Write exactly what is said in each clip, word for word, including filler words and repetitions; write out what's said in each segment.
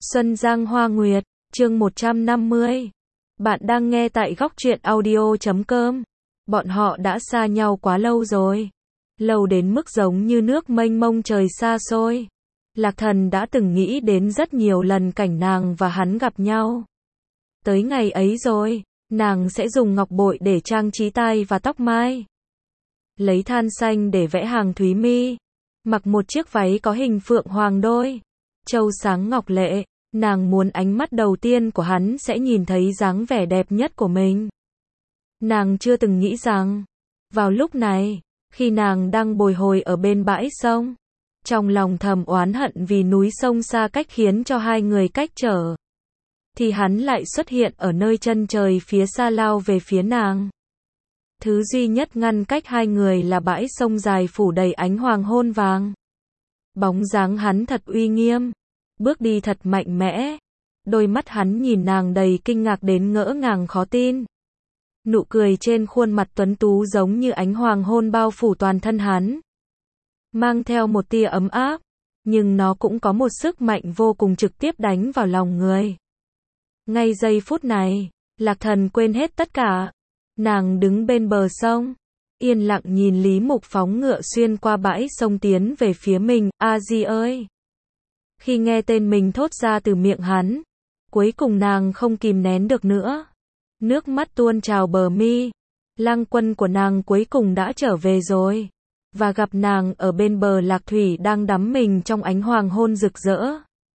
Xuân Giang Hoa Nguyệt, chương một trăm năm mươi. Bạn đang nghe tại góc truyện audio chấm com. Bọn họ đã xa nhau quá lâu rồi. Lâu đến mức giống như nước mênh mông trời xa xôi. Lạc Thần đã từng nghĩ đến rất nhiều lần cảnh nàng và hắn gặp nhau. Tới ngày ấy rồi, nàng sẽ dùng ngọc bội để trang trí tai và tóc mai. Lấy than xanh để vẽ hàng thúy mi. Mặc một chiếc váy có hình phượng hoàng đôi. Châu sáng ngọc lệ, nàng muốn ánh mắt đầu tiên của hắn sẽ nhìn thấy dáng vẻ đẹp nhất của mình. Nàng chưa từng nghĩ rằng, vào lúc này, khi nàng đang bồi hồi ở bên bãi sông, trong lòng thầm oán hận vì núi sông xa cách khiến cho hai người cách trở, thì hắn lại xuất hiện ở nơi chân trời phía xa lao về phía nàng. Thứ duy nhất ngăn cách hai người là bãi sông dài phủ đầy ánh hoàng hôn vàng. Bóng dáng hắn thật uy nghiêm, bước đi thật mạnh mẽ. Đôi mắt hắn nhìn nàng đầy kinh ngạc đến ngỡ ngàng khó tin. Nụ cười trên khuôn mặt tuấn tú giống như ánh hoàng hôn bao phủ toàn thân hắn. Mang theo một tia ấm áp, nhưng nó cũng có một sức mạnh vô cùng trực tiếp đánh vào lòng người. Ngay giây phút này, Lạc Thần quên hết tất cả. Nàng đứng bên bờ sông, yên lặng nhìn Lý Mục phóng ngựa xuyên qua bãi sông tiến về phía mình. A Di ơi! Khi nghe tên mình thốt ra từ miệng hắn, cuối cùng nàng không kìm nén được nữa. Nước mắt tuôn trào bờ mi. Lang quân của nàng cuối cùng đã trở về rồi. Và gặp nàng ở bên bờ lạc thủy đang đắm mình trong ánh hoàng hôn rực rỡ.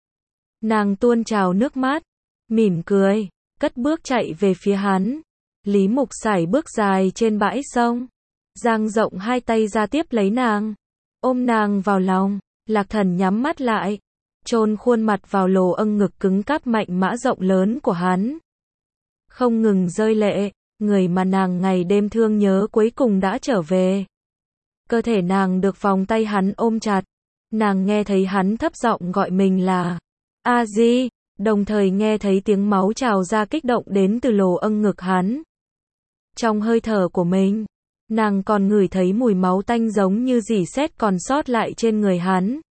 Nàng tuôn trào nước mắt, mỉm cười, cất bước chạy về phía hắn. Lý Mục sải bước dài trên bãi sông, dang rộng hai tay ra tiếp lấy nàng, ôm nàng vào lòng. Lạc Thần nhắm mắt lại, chôn khuôn mặt vào lồ âng ngực cứng cáp mạnh mẽ rộng lớn của hắn. Không ngừng rơi lệ, người mà nàng ngày đêm thương nhớ cuối cùng đã trở về. Cơ thể nàng được vòng tay hắn ôm chặt, nàng nghe thấy hắn thấp giọng gọi mình là A Di, đồng thời nghe thấy tiếng máu trào ra kích động đến từ lồ âng ngực hắn. Trong hơi thở của mình, nàng còn ngửi thấy mùi máu tanh giống như rỉ sét còn sót lại trên người hắn.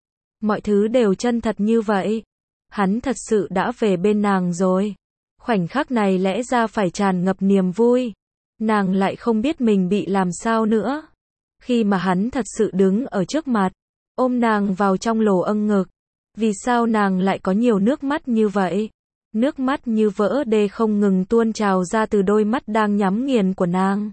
Mọi thứ đều chân thật như vậy. Hắn thật sự đã về bên nàng rồi. Khoảnh khắc này lẽ ra phải tràn ngập niềm vui. Nàng lại không biết mình bị làm sao nữa. Khi mà hắn thật sự đứng ở trước mặt, ôm nàng vào trong lồ âng ngực. Vì sao nàng lại có nhiều nước mắt như vậy? Nước mắt như vỡ đê không ngừng tuôn trào ra từ đôi mắt đang nhắm nghiền của nàng.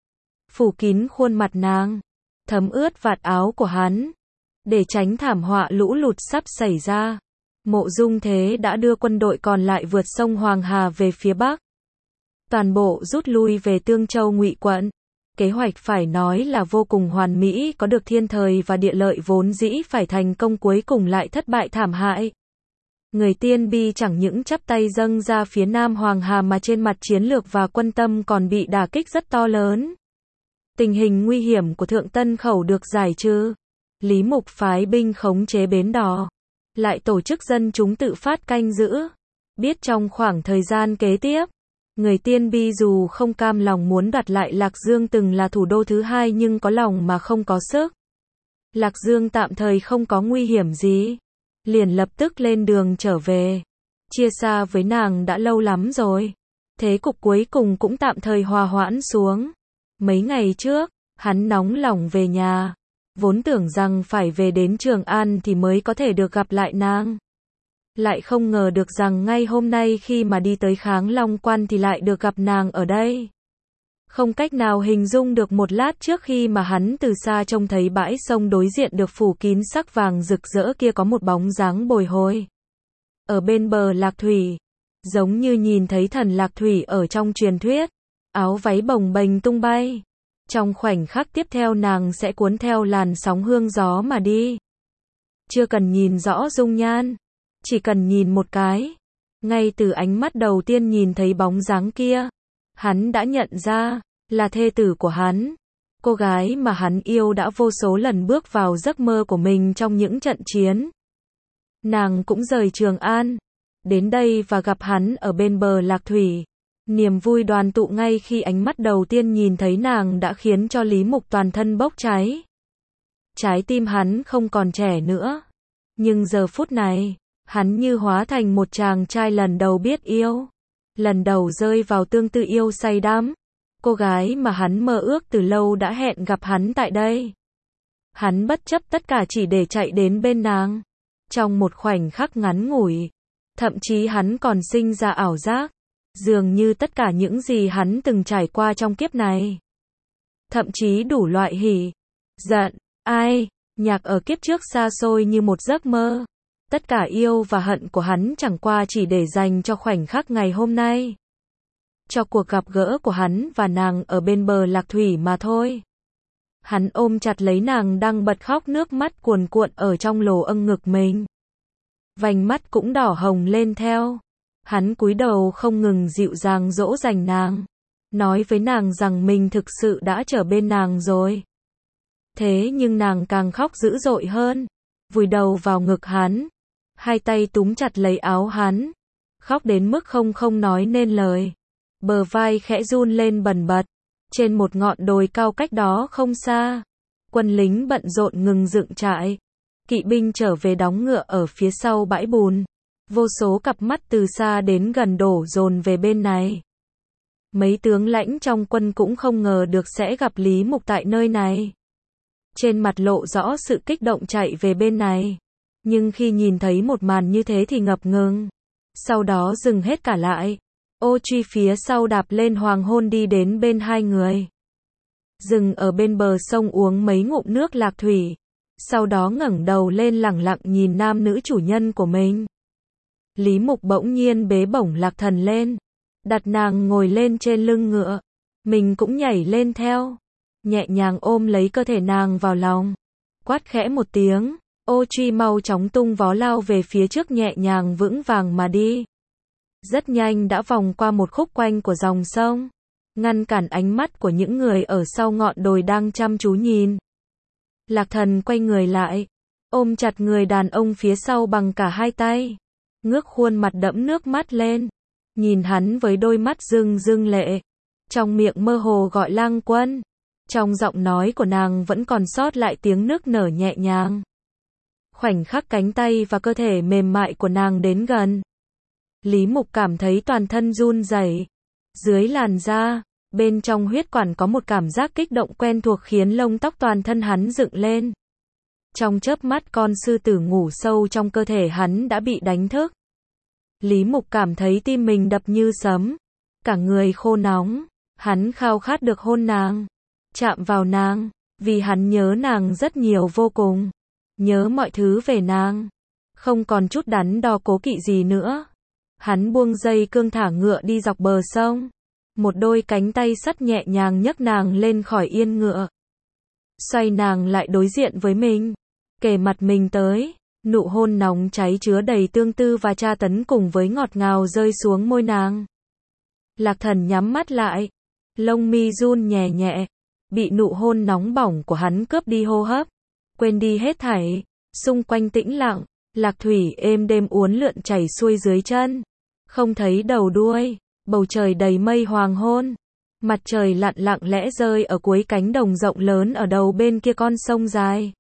Phủ kín khuôn mặt nàng, thấm ướt vạt áo của hắn. Để tránh thảm họa lũ lụt sắp xảy ra, Mộ Dung Thế đã đưa quân đội còn lại vượt sông Hoàng Hà về phía Bắc. Toàn bộ rút lui về Tương Châu Ngụy quận. Kế hoạch phải nói là vô cùng hoàn mỹ, có được thiên thời và địa lợi vốn dĩ phải thành công cuối cùng lại thất bại thảm hại. Người Tiên Bi chẳng những chắp tay dâng ra phía Nam Hoàng Hà mà trên mặt chiến lược và quân tâm còn bị đả kích rất to lớn. Tình hình nguy hiểm của Thượng Tân Khẩu được giải trừ. Lý Mục phái binh khống chế bến đò, lại tổ chức dân chúng tự phát canh giữ. Biết trong khoảng thời gian kế tiếp, người Tiên Bi dù không cam lòng muốn đoạt lại Lạc Dương từng là thủ đô thứ hai nhưng có lòng mà không có sức. Lạc Dương tạm thời không có nguy hiểm gì, liền lập tức lên đường trở về. Chia xa với nàng đã lâu lắm rồi, thế cục cuối cùng cũng tạm thời hòa hoãn xuống. Mấy ngày trước, hắn nóng lòng về nhà. Vốn tưởng rằng phải về đến Trường An thì mới có thể được gặp lại nàng. Lại không ngờ được rằng ngay hôm nay khi mà đi tới Kháng Long Quan thì lại được gặp nàng ở đây. Không cách nào hình dung được một lát trước khi mà hắn từ xa trông thấy bãi sông đối diện được phủ kín sắc vàng rực rỡ kia có một bóng dáng bồi hồi. Ở bên bờ lạc thủy, giống như nhìn thấy thần lạc thủy ở trong truyền thuyết, áo váy bồng bềnh tung bay. Trong khoảnh khắc tiếp theo nàng sẽ cuốn theo làn sóng hương gió mà đi. Chưa cần nhìn rõ dung nhan, chỉ cần nhìn một cái. Ngay từ ánh mắt đầu tiên nhìn thấy bóng dáng kia, hắn đã nhận ra, là thê tử của hắn. Cô gái mà hắn yêu đã vô số lần bước vào giấc mơ của mình trong những trận chiến. Nàng cũng rời Trường An, đến đây và gặp hắn ở bên bờ lạc thủy. Niềm vui đoàn tụ ngay khi ánh mắt đầu tiên nhìn thấy nàng đã khiến cho Lý Mục toàn thân bốc cháy. Trái tim hắn không còn trẻ nữa. Nhưng giờ phút này, Hắn như hóa thành một chàng trai lần đầu biết yêu, lần đầu rơi vào tương tư yêu say đắm. Cô gái mà hắn mơ ước từ lâu đã hẹn gặp hắn tại đây. Hắn bất chấp tất cả chỉ để chạy đến bên nàng. Trong một khoảnh khắc ngắn ngủi, thậm chí hắn còn sinh ra ảo giác, dường như tất cả những gì hắn từng trải qua trong kiếp này, thậm chí đủ loại hỉ, giận, ai, nhạc ở kiếp trước xa xôi như một giấc mơ. Tất cả yêu và hận của hắn chẳng qua chỉ để dành cho khoảnh khắc ngày hôm nay, cho cuộc gặp gỡ của hắn và nàng ở bên bờ lạc thủy mà thôi. Hắn ôm chặt lấy nàng đang bật khóc, nước mắt cuồn cuộn ở trong lồ âng ngực mình. Vành mắt cũng đỏ hồng lên theo. Hắn cúi đầu không ngừng dịu dàng dỗ dành nàng, nói với nàng rằng mình thực sự đã trở bên nàng rồi. Thế nhưng nàng càng khóc dữ dội hơn, vùi đầu vào ngực hắn, hai tay túm chặt lấy áo hắn, khóc đến mức không không nói nên lời. Bờ vai khẽ run lên bần bật. Trên một ngọn đồi cao cách đó không xa, quân lính bận rộn ngừng dựng trại. Kỵ binh trở về đóng ngựa ở phía sau bãi bùn. Vô số cặp mắt từ xa đến gần đổ dồn về bên này. Mấy tướng lãnh trong quân cũng không ngờ được sẽ gặp Lý Mục tại nơi này. Trên mặt lộ rõ sự kích động chạy về bên này. Nhưng khi nhìn thấy một màn như thế thì ngập ngừng. Sau đó dừng hết cả lại. Ô Truy phía sau đạp lên hoàng hôn đi đến bên hai người. Dừng ở bên bờ sông uống mấy ngụm nước lạc thủy. Sau đó ngẩng đầu lên lẳng lặng nhìn nam nữ chủ nhân của mình. Lý Mục bỗng nhiên bế bổng Lạc Thần lên, đặt nàng ngồi lên trên lưng ngựa. Mình cũng nhảy lên theo, nhẹ nhàng ôm lấy cơ thể nàng vào lòng. Quát khẽ một tiếng, Ô Truy mau chóng tung vó lao về phía trước, nhẹ nhàng vững vàng mà đi. Rất nhanh đã vòng qua một khúc quanh của dòng sông, ngăn cản ánh mắt của những người ở sau ngọn đồi đang chăm chú nhìn. Lạc Thần quay người lại, ôm chặt người đàn ông phía sau bằng cả hai tay, ngước khuôn mặt đẫm nước mắt lên, nhìn hắn với đôi mắt rưng rưng lệ, trong miệng mơ hồ gọi Lang Quân. Trong giọng nói của nàng vẫn còn sót lại tiếng nức nở nhẹ nhàng. Khoảnh khắc cánh tay và cơ thể mềm mại của nàng đến gần, Lý Mục cảm thấy toàn thân run rẩy. Dưới làn da, bên trong huyết quản có một cảm giác kích động quen thuộc khiến lông tóc toàn thân hắn dựng lên. Trong chớp mắt con sư tử ngủ sâu trong cơ thể hắn đã bị đánh thức. Lý Mục cảm thấy tim mình đập như sấm, cả người khô nóng. Hắn khao khát được hôn nàng, chạm vào nàng, vì hắn nhớ nàng rất nhiều vô cùng. Nhớ mọi thứ về nàng, không còn chút đắn đo cố kỵ gì nữa. Hắn buông dây cương thả ngựa đi dọc bờ sông. Một đôi cánh tay sắt nhẹ nhàng nhấc nàng lên khỏi yên ngựa, xoay nàng lại đối diện với mình, kề mặt mình tới. Nụ hôn nóng cháy chứa đầy tương tư và tra tấn cùng với ngọt ngào rơi xuống môi nàng. Lạc Thần nhắm mắt lại, lông mi run nhẹ nhẹ, bị nụ hôn nóng bỏng của hắn cướp đi hô hấp, quên đi hết thảy. Xung quanh tĩnh lặng, lạc thủy êm đêm uốn lượn chảy xuôi dưới chân, không thấy đầu đuôi. Bầu trời đầy mây hoàng hôn, mặt trời lặn lặng lẽ rơi ở cuối cánh đồng rộng lớn ở đầu bên kia con sông dài.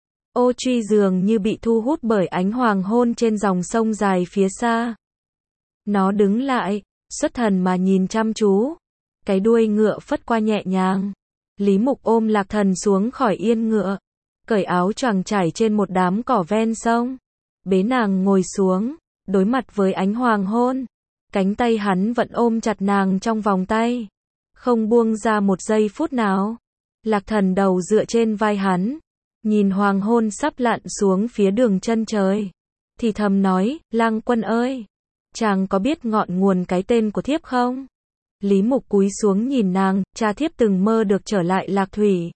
Ô Truy dường như bị thu hút bởi ánh hoàng hôn trên dòng sông dài phía xa. Nó đứng lại, xuất thần mà nhìn chăm chú. Cái đuôi ngựa phất qua nhẹ nhàng. Lý Mục ôm Lạc Thần xuống khỏi yên ngựa, cởi áo choàng trải trên một đám cỏ ven sông, bế nàng ngồi xuống, đối mặt với ánh hoàng hôn. Cánh tay hắn vẫn ôm chặt nàng trong vòng tay, không buông ra một giây phút nào. Lạc Thần đầu dựa trên vai hắn, nhìn hoàng hôn sắp lặn xuống phía đường chân trời, thì thầm nói, Lang Quân ơi, chàng có biết ngọn nguồn cái tên của thiếp không? Lý Mục cúi xuống nhìn nàng, cha thiếp từng mơ được trở lại Lạc Thủy,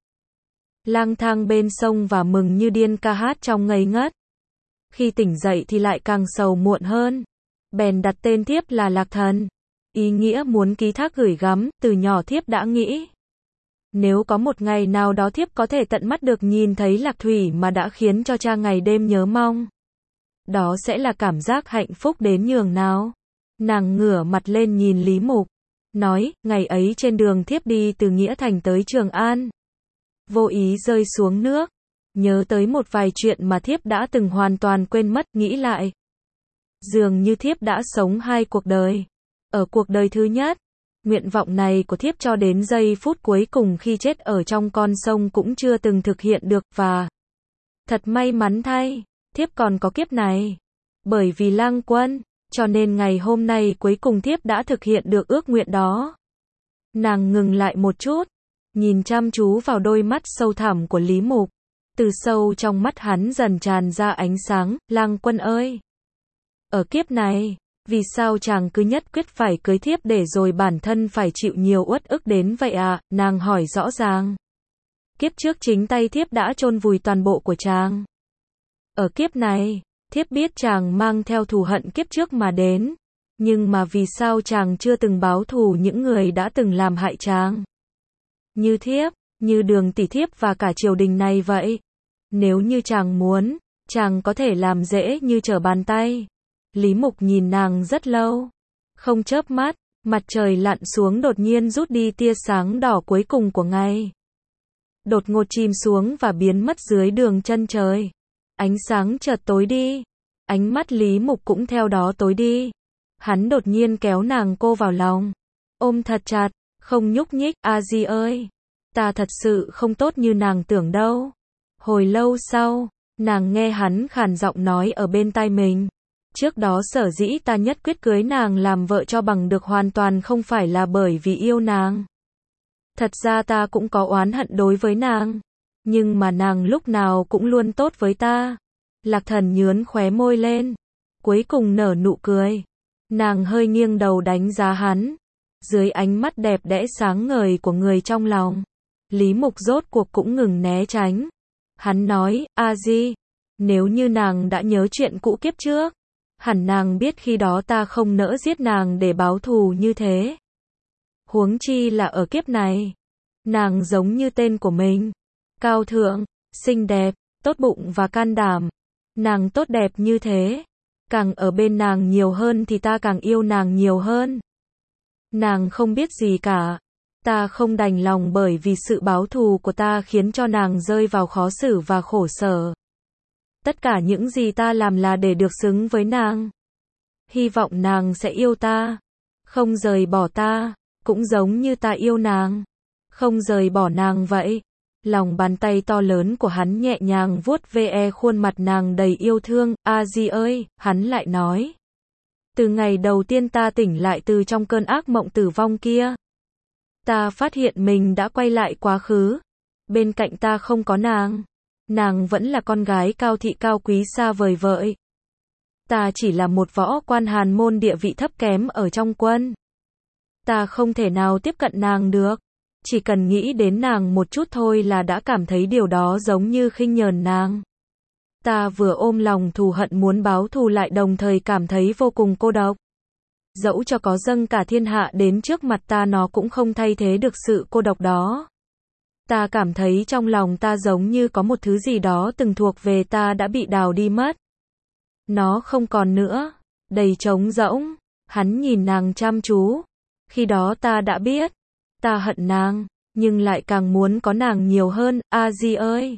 lang thang bên sông và mừng như điên ca hát trong ngây ngất. Khi tỉnh dậy thì lại càng sầu muộn hơn, bèn đặt tên thiếp là Lạc Thần. Ý nghĩa muốn ký thác gửi gắm, từ nhỏ thiếp đã nghĩ, nếu có một ngày nào đó thiếp có thể tận mắt được nhìn thấy Lạc Thủy mà đã khiến cho cha ngày đêm nhớ mong, đó sẽ là cảm giác hạnh phúc đến nhường nào. Nàng ngửa mặt lên nhìn Lý Mục, nói, ngày ấy trên đường thiếp đi từ Nghĩa Thành tới Trường An, vô ý rơi xuống nước, nhớ tới một vài chuyện mà thiếp đã từng hoàn toàn quên mất, nghĩ lại, Dường như thiếp đã sống hai cuộc đời. Ở cuộc đời thứ nhất, nguyện vọng này của thiếp cho đến giây phút cuối cùng khi chết ở trong con sông cũng chưa từng thực hiện được và thật may mắn thay, thiếp còn có kiếp này. Bởi vì Lang Quân, cho nên ngày hôm nay cuối cùng thiếp đã thực hiện được ước nguyện đó. Nàng ngừng lại một chút, nhìn chăm chú vào đôi mắt sâu thẳm của Lý Mục. Từ sâu trong mắt hắn dần tràn ra ánh sáng, Lang Quân ơi! Ở kiếp này, vì sao chàng cứ nhất quyết phải cưới thiếp để rồi bản thân phải chịu nhiều uất ức đến vậy à? Nàng hỏi rõ ràng. Kiếp trước chính tay thiếp đã chôn vùi toàn bộ của chàng. Ở kiếp này, thiếp biết chàng mang theo thù hận kiếp trước mà đến. Nhưng mà vì sao chàng chưa từng báo thù những người đã từng làm hại chàng? Như thiếp, như Đường tỷ thiếp và cả triều đình này vậy. Nếu như chàng muốn, chàng có thể làm dễ như trở bàn tay. Lý Mục nhìn nàng rất lâu, không chớp mắt, mặt trời lặn xuống đột nhiên rút đi tia sáng đỏ cuối cùng của ngày. Đột ngột chìm xuống và biến mất dưới đường chân trời. Ánh sáng chợt tối đi, ánh mắt Lý Mục cũng theo đó tối đi. Hắn đột nhiên kéo nàng cô vào lòng, ôm thật chặt, không nhúc nhích. A Di ơi, ta thật sự không tốt như nàng tưởng đâu. Hồi lâu sau, nàng nghe hắn khàn giọng nói ở bên tai mình. Trước đó sở dĩ ta nhất quyết cưới nàng làm vợ cho bằng được hoàn toàn không phải là bởi vì yêu nàng. Thật ra ta cũng có oán hận đối với nàng. Nhưng mà nàng lúc nào cũng luôn tốt với ta. Lạc Thần nhướn khóe môi lên. Cuối cùng nở nụ cười. Nàng hơi nghiêng đầu đánh giá hắn. Dưới ánh mắt đẹp đẽ sáng ngời của người trong lòng. Lý Mục rốt cuộc cũng ngừng né tránh. Hắn nói, A Di, nếu như nàng đã nhớ chuyện cũ kiếp trước, hẳn nàng biết khi đó ta không nỡ giết nàng để báo thù như thế. Huống chi là ở kiếp này. Nàng giống như tên của mình. Cao thượng, xinh đẹp, tốt bụng và can đảm. Nàng tốt đẹp như thế. Càng ở bên nàng nhiều hơn thì ta càng yêu nàng nhiều hơn. Nàng không biết gì cả. Ta không đành lòng bởi vì sự báo thù của ta khiến cho nàng rơi vào khó xử và khổ sở. Tất cả những gì ta làm là để được xứng với nàng. Hy vọng nàng sẽ yêu ta. Không rời bỏ ta. Cũng giống như ta yêu nàng. Không rời bỏ nàng vậy. Lòng bàn tay to lớn của hắn nhẹ nhàng vuốt ve khuôn mặt nàng đầy yêu thương. A Di ơi, hắn lại nói. Từ ngày đầu tiên ta tỉnh lại từ trong cơn ác mộng tử vong kia. Ta phát hiện mình đã quay lại quá khứ. Bên cạnh ta không có nàng. Nàng vẫn là con gái cao thị cao quý xa vời vợi. Ta chỉ là một võ quan hàn môn địa vị thấp kém ở trong quân. Ta không thể nào tiếp cận nàng được. Chỉ cần nghĩ đến nàng một chút thôi là đã cảm thấy điều đó giống như khinh nhờn nàng. Ta vừa ôm lòng thù hận muốn báo thù lại đồng thời cảm thấy vô cùng cô độc. Dẫu cho có dâng cả thiên hạ đến trước mặt ta nó cũng không thay thế được sự cô độc đó. Ta cảm thấy trong lòng ta giống như có một thứ gì đó từng thuộc về ta đã bị đào đi mất. Nó không còn nữa, đầy trống rỗng. Hắn nhìn nàng chăm chú. Khi đó ta đã biết, ta hận nàng, nhưng lại càng muốn có nàng nhiều hơn. A Di ơi,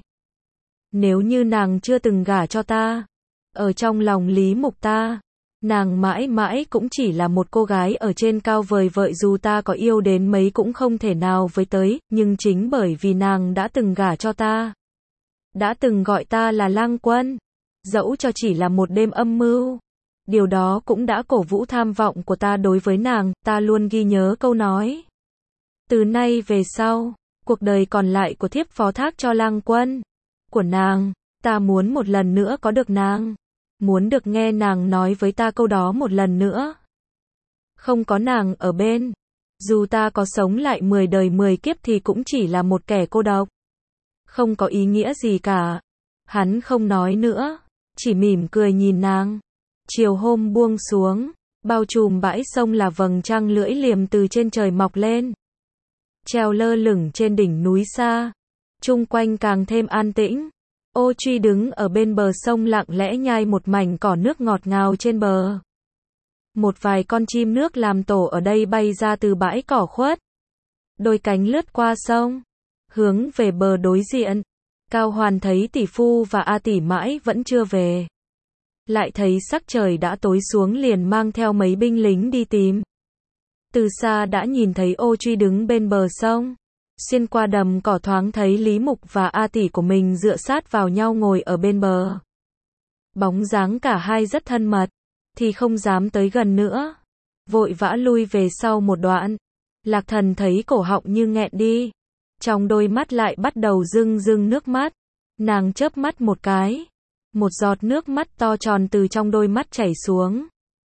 nếu như nàng chưa từng gả cho ta, ở trong lòng Lý Mục ta, nàng mãi mãi cũng chỉ là một cô gái ở trên cao vời vợi, dù ta có yêu đến mấy cũng không thể nào với tới, nhưng chính bởi vì nàng đã từng gả cho ta, đã từng gọi ta là Lang Quân, dẫu cho chỉ là một đêm âm mưu, điều đó cũng đã cổ vũ tham vọng của ta đối với nàng. Ta luôn ghi nhớ câu nói. Từ nay về sau, cuộc đời còn lại của thiếp phó thác cho Lang Quân của nàng. Ta muốn một lần nữa có được nàng. Muốn được nghe nàng nói với ta câu đó một lần nữa. Không có nàng ở bên, dù ta có sống lại mười đời mười kiếp thì cũng chỉ là một kẻ cô độc. Không có ý nghĩa gì cả. Hắn không nói nữa, chỉ mỉm cười nhìn nàng. Chiều hôm buông xuống, bao trùm bãi sông là vầng trăng lưỡi liềm từ trên trời mọc lên. Treo lơ lửng trên đỉnh núi xa. Chung quanh càng thêm an tĩnh. Ô Truy đứng ở bên bờ sông lặng lẽ nhai một mảnh cỏ nước ngọt ngào trên bờ. Một vài con chim nước làm tổ ở đây bay ra từ bãi cỏ khuất. Đôi cánh lướt qua sông, hướng về bờ đối diện. Cao Hoàn thấy tỷ phu và A tỷ mãi vẫn chưa về. lại thấy sắc trời đã tối xuống liền mang theo mấy binh lính đi tìm. Từ xa đã nhìn thấy Ô Truy đứng bên bờ sông. Xuyên qua đầm cỏ thoáng thấy Lý Mục và A tỷ của mình dựa sát vào nhau ngồi ở bên bờ. Bóng dáng cả hai rất thân mật, thì không dám tới gần nữa. Vội vã lui về sau một đoạn. Lạc Thần thấy cổ họng như nghẹn đi. Trong đôi mắt lại bắt đầu rưng rưng nước mắt. Nàng chớp mắt một cái. Một giọt nước mắt to tròn từ trong đôi mắt chảy xuống.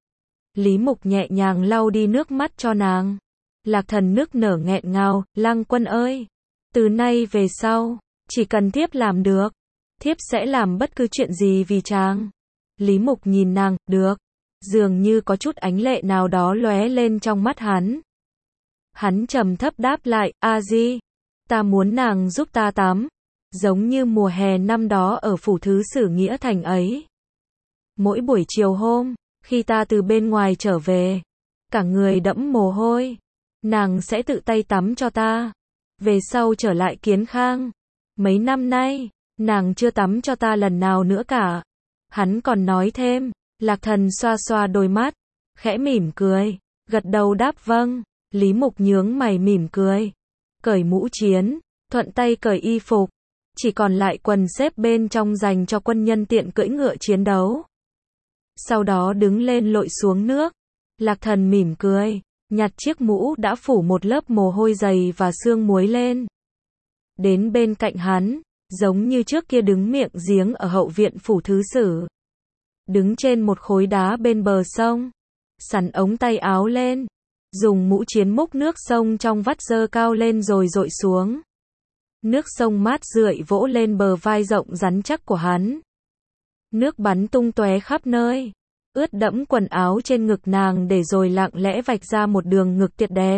Lý Mục nhẹ nhàng lau đi nước mắt cho nàng. Lạc Thần nức nở nghẹn ngào, Lăng Quân ơi, từ nay về sau, chỉ cần thiếp làm được, thiếp sẽ làm bất cứ chuyện gì vì chàng. Lý Mục nhìn nàng, được, dường như có chút ánh lệ nào đó lóe lên trong mắt hắn. Hắn trầm thấp đáp lại, A Di, ta muốn nàng giúp ta tắm, giống như mùa hè năm đó ở phủ thứ sử Nghĩa Thành ấy. Mỗi buổi chiều hôm, khi ta từ bên ngoài trở về, cả người đẫm mồ hôi, nàng sẽ tự tay tắm cho ta. Về sau trở lại Kiến Khang, mấy năm nay, nàng chưa tắm cho ta lần nào nữa cả. Hắn còn nói thêm. Lạc Thần xoa xoa đôi mắt, khẽ mỉm cười, gật đầu đáp vâng. Lý Mục nhướng mày mỉm cười, cởi mũ chiến, thuận tay cởi y phục, chỉ còn lại quần xếp bên trong dành cho quân nhân tiện cưỡi ngựa chiến đấu. Sau đó đứng lên lội xuống nước. Lạc Thần mỉm cười, nhặt chiếc mũ đã phủ một lớp mồ hôi dày và sương muối lên. Đến bên cạnh hắn, giống như trước kia đứng miệng giếng ở hậu viện phủ thứ sử. Đứng trên một khối đá bên bờ sông, sắn ống tay áo lên, dùng mũ chiến múc nước sông trong vắt dơ cao lên rồi dội xuống. Nước sông mát rượi vỗ lên bờ vai rộng rắn chắc của hắn. Nước bắn tung tóe khắp nơi, ướt đẫm quần áo trên ngực nàng để rồi lặng lẽ vạch ra một đường ngực tuyệt đẹp.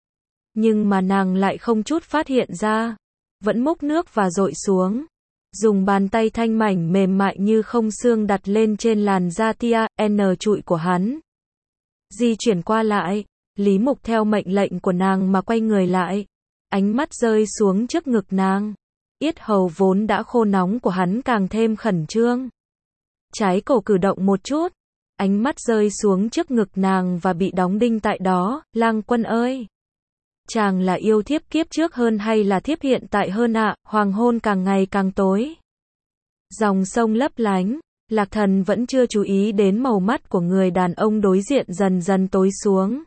Nhưng mà nàng lại không chút phát hiện ra, vẫn múc nước và dội xuống. Dùng bàn tay thanh mảnh mềm mại như không xương đặt lên trên làn da tia, n trụi của hắn. Di chuyển qua lại, Lý Mục theo mệnh lệnh của nàng mà quay người lại. Ánh mắt rơi xuống trước ngực nàng. Yết hầu vốn đã khô nóng của hắn càng thêm khẩn trương. Trái cổ cử động một chút. Ánh mắt rơi xuống trước ngực nàng và bị đóng đinh tại đó. Lang Quân ơi, chàng là yêu thiếp kiếp trước hơn hay là thiếp hiện tại hơn ạ? À? Hoàng hôn càng ngày càng tối. Dòng sông lấp lánh. Lạc Thần vẫn chưa chú ý đến màu mắt của người đàn ông đối diện dần dần tối xuống.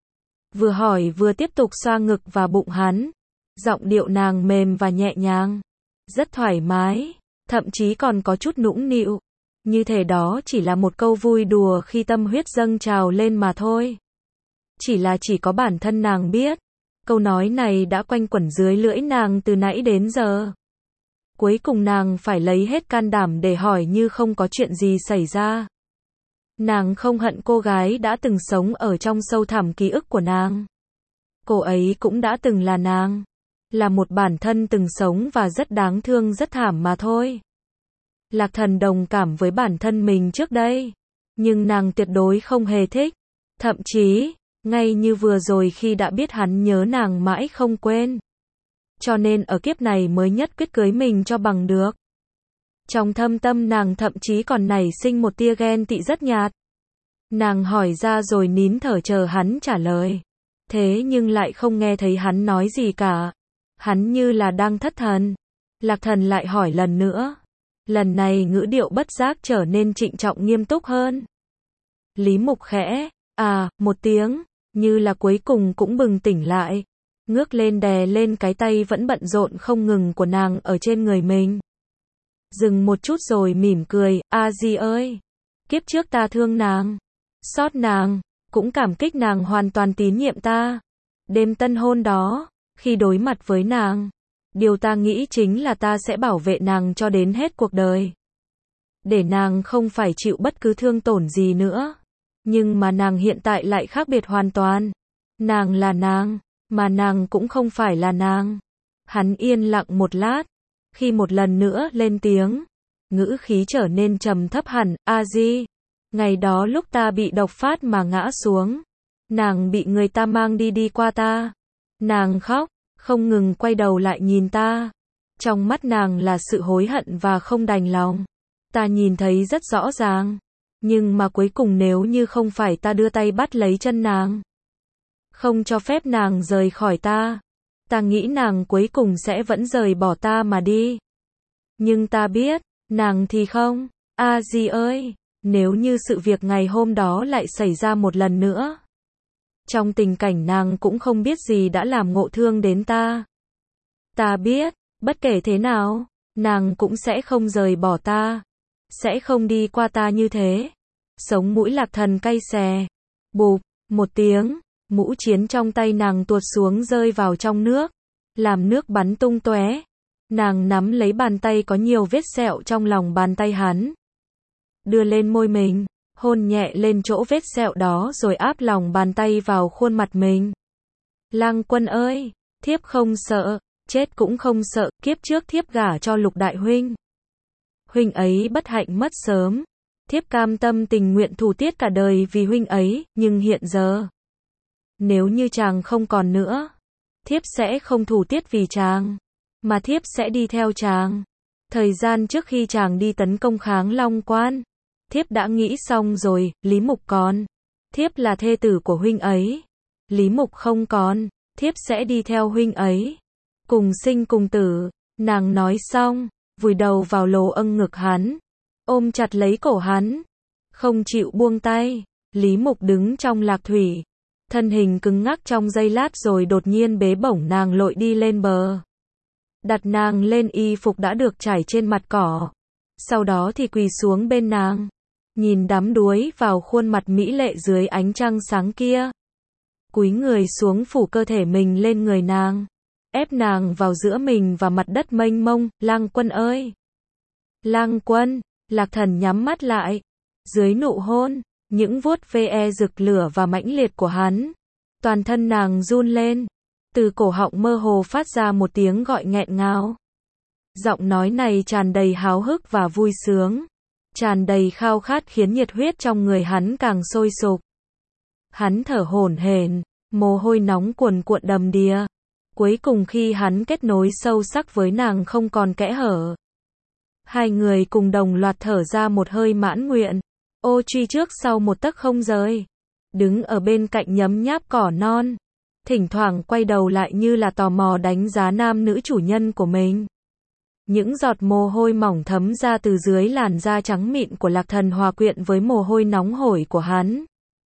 Vừa hỏi vừa tiếp tục xoa ngực và bụng hắn. Giọng điệu nàng mềm và nhẹ nhàng, rất thoải mái, thậm chí còn có chút nũng nịu. Như thể đó chỉ là một câu vui đùa khi tâm huyết dâng trào lên mà thôi. Chỉ là chỉ có bản thân nàng biết. Câu nói này đã quanh quẩn dưới lưỡi nàng từ nãy đến giờ. Cuối cùng nàng phải lấy hết can đảm để hỏi như không có chuyện gì xảy ra. Nàng không hận cô gái đã từng sống ở trong sâu thẳm ký ức của nàng. Cô ấy cũng đã từng là nàng. Là một bản thân từng sống và rất đáng thương rất thảm mà thôi. Lạc Thần đồng cảm với bản thân mình trước đây. Nhưng nàng tuyệt đối không hề thích. Thậm chí, ngay như vừa rồi khi đã biết hắn nhớ nàng mãi không quên. Cho nên ở kiếp này mới nhất quyết cưới mình cho bằng được. Trong thâm tâm nàng thậm chí còn nảy sinh một tia ghen tị rất nhạt. Nàng hỏi ra rồi nín thở chờ hắn trả lời. Thế nhưng lại không nghe thấy hắn nói gì cả. Hắn như là đang thất thần. Lạc Thần lại hỏi lần nữa. Lần này ngữ điệu bất giác trở nên trịnh trọng nghiêm túc hơn. Lý Mục khẽ, à, một tiếng, như là cuối cùng cũng bừng tỉnh lại. Ngước lên đè lên cái tay vẫn bận rộn không ngừng của nàng ở trên người mình. Dừng một chút rồi mỉm cười, A Di ơi, kiếp trước ta thương nàng, xót nàng, cũng cảm kích nàng hoàn toàn tín nhiệm ta. Đêm tân hôn đó, khi đối mặt với nàng, điều ta nghĩ chính là ta sẽ bảo vệ nàng cho đến hết cuộc đời. Để nàng không phải chịu bất cứ thương tổn gì nữa. Nhưng mà nàng hiện tại lại khác biệt hoàn toàn. Nàng là nàng, mà nàng cũng không phải là nàng. Hắn yên lặng một lát, khi một lần nữa lên tiếng, ngữ khí trở nên trầm thấp hẳn, A Di, ngày đó lúc ta bị độc phát mà ngã xuống, nàng bị người ta mang đi đi qua ta. Nàng khóc, không ngừng quay đầu lại nhìn ta. Trong mắt nàng là sự hối hận và không đành lòng. Ta nhìn thấy rất rõ ràng. Nhưng mà cuối cùng nếu như không phải ta đưa tay bắt lấy chân nàng, không cho phép nàng rời khỏi ta, ta nghĩ nàng cuối cùng sẽ vẫn rời bỏ ta mà đi. Nhưng ta biết, nàng thì không. A Di ơi, nếu như sự việc ngày hôm đó lại xảy ra một lần nữa, trong tình cảnh nàng cũng không biết gì đã làm ngộ thương đến ta. Ta biết, bất kể thế nào, nàng cũng sẽ không rời bỏ ta, sẽ không đi qua ta như thế. Sống mũi Lạc Thần cay xè. Bụp, một tiếng, mũ chiến trong tay nàng tuột xuống rơi vào trong nước, làm nước bắn tung tóe. Nàng nắm lấy bàn tay có nhiều vết sẹo trong lòng bàn tay hắn, đưa lên môi mình, hôn nhẹ lên chỗ vết sẹo đó rồi áp lòng bàn tay vào khuôn mặt mình. Lang Quân ơi, thiếp không sợ, chết cũng không sợ, kiếp trước thiếp gả cho Lục đại huynh. Huynh ấy bất hạnh mất sớm, thiếp cam tâm tình nguyện thủ tiết cả đời vì huynh ấy, nhưng hiện giờ, nếu như chàng không còn nữa, thiếp sẽ không thủ tiết vì chàng, mà thiếp sẽ đi theo chàng. Thời gian trước khi chàng đi tấn công Kháng Long Quan, thiếp đã nghĩ xong rồi, Lý Mục còn, thiếp là thê tử của huynh ấy. Lý Mục không còn, thiếp sẽ đi theo huynh ấy, cùng sinh cùng tử. Nàng nói xong, vùi đầu vào lồ âng ngực hắn, ôm chặt lấy cổ hắn, không chịu buông tay. Lý Mục đứng trong lạc thủy, thân hình cứng ngắc trong giây lát rồi đột nhiên bế bổng nàng lội đi lên bờ, đặt nàng lên y phục đã được trải trên mặt cỏ, sau đó thì quỳ xuống bên nàng, nhìn đắm đuối vào khuôn mặt mỹ lệ dưới ánh trăng sáng kia, cúi người xuống phủ cơ thể mình lên người nàng, ép nàng vào giữa mình và mặt đất mênh mông. Lang Quân ơi, Lang Quân. Lạc Thần nhắm mắt lại, dưới nụ hôn, những vuốt ve rực lửa và mãnh liệt của hắn, toàn thân nàng run lên, từ cổ họng mơ hồ phát ra một tiếng gọi nghẹn ngào. Giọng nói này tràn đầy háo hức và vui sướng, tràn đầy khao khát khiến nhiệt huyết trong người hắn càng sôi sục. Hắn thở hổn hển, mồ hôi nóng cuồn cuộn đầm đìa. Cuối cùng khi hắn kết nối sâu sắc với nàng không còn kẽ hở, hai người cùng đồng loạt thở ra một hơi mãn nguyện. Ô truy trước sau một tấc không rời, đứng ở bên cạnh nhấm nháp cỏ non, thỉnh thoảng quay đầu lại như là tò mò đánh giá nam nữ chủ nhân của mình. Những giọt mồ hôi mỏng thấm ra từ dưới làn da trắng mịn của Lạc Thần hòa quyện với mồ hôi nóng hổi của hắn.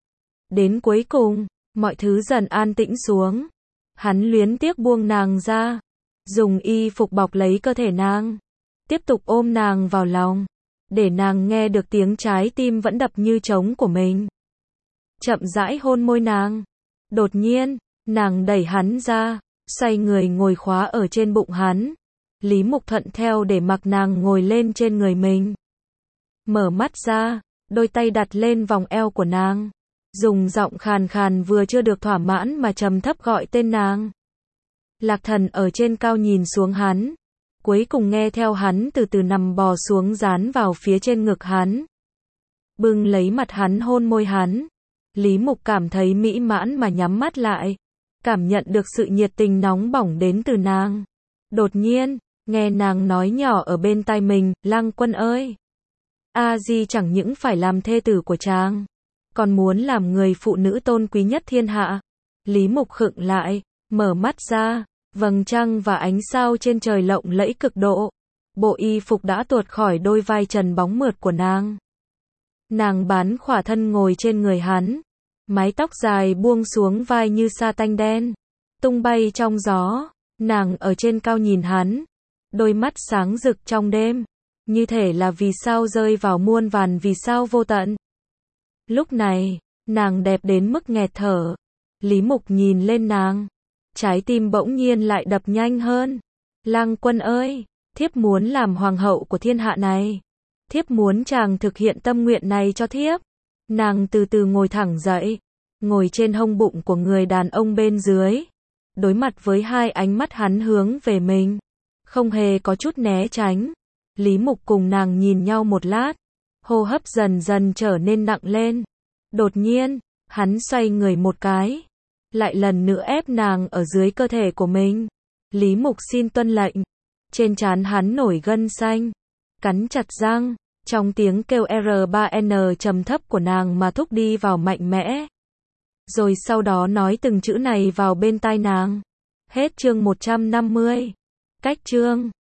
Đến cuối cùng, mọi thứ dần an tĩnh xuống. Hắn luyến tiếc buông nàng ra, dùng y phục bọc lấy cơ thể nàng, tiếp tục ôm nàng vào lòng, để nàng nghe được tiếng trái tim vẫn đập như trống của mình. Chậm rãi hôn môi nàng. Đột nhiên, nàng đẩy hắn ra, xoay người ngồi khóa ở trên bụng hắn. Lý Mục thuận theo để mặc nàng ngồi lên trên người mình. Mở mắt ra, đôi tay đặt lên vòng eo của nàng, dùng giọng khàn khàn vừa chưa được thỏa mãn mà trầm thấp gọi tên nàng. Lạc Thần ở trên cao nhìn xuống hắn, cuối cùng nghe theo hắn từ từ nằm bò xuống dán vào phía trên ngực hắn, bưng lấy mặt hắn hôn môi hắn. Lý Mục cảm thấy mỹ mãn mà nhắm mắt lại, cảm nhận được sự nhiệt tình nóng bỏng đến từ nàng. Đột nhiên, nghe nàng nói nhỏ ở bên tai mình, Lang Quân ơi, A Di chẳng những phải làm thê tử của chàng, còn muốn làm người phụ nữ tôn quý nhất thiên hạ. Lý Mục khựng lại, mở mắt ra, vầng trăng và ánh sao trên trời lộng lẫy cực độ. Bộ y phục đã tuột khỏi đôi vai trần bóng mượt của nàng. Nàng bán khỏa thân ngồi trên người hắn, mái tóc dài buông xuống vai như sa tanh đen, tung bay trong gió. Nàng ở trên cao nhìn hắn, đôi mắt sáng rực trong đêm, như thể là vì sao rơi vào muôn vàn vì sao vô tận. Lúc này, nàng đẹp đến mức nghẹt thở. Lý Mục nhìn lên nàng, trái tim bỗng nhiên lại đập nhanh hơn. Lang Quân ơi, thiếp muốn làm hoàng hậu của thiên hạ này. Thiếp muốn chàng thực hiện tâm nguyện này cho thiếp. Nàng từ từ ngồi thẳng dậy, ngồi trên hông bụng của người đàn ông bên dưới, đối mặt với hai ánh mắt hắn hướng về mình, không hề có chút né tránh. Lý Mục cùng nàng nhìn nhau một lát, hô hấp dần dần trở nên nặng lên. Đột nhiên, hắn xoay người một cái, lại lần nữa ép nàng ở dưới cơ thể của mình. Lý Mục xin tuân lệnh. Trên trán hắn nổi gân xanh, cắn chặt răng, Trong tiếng kêu R ba N trầm thấp của nàng mà thúc đi vào mạnh mẽ. Rồi sau đó nói từng chữ này vào bên tai nàng. Hết chương một trăm năm mươi. Cách chương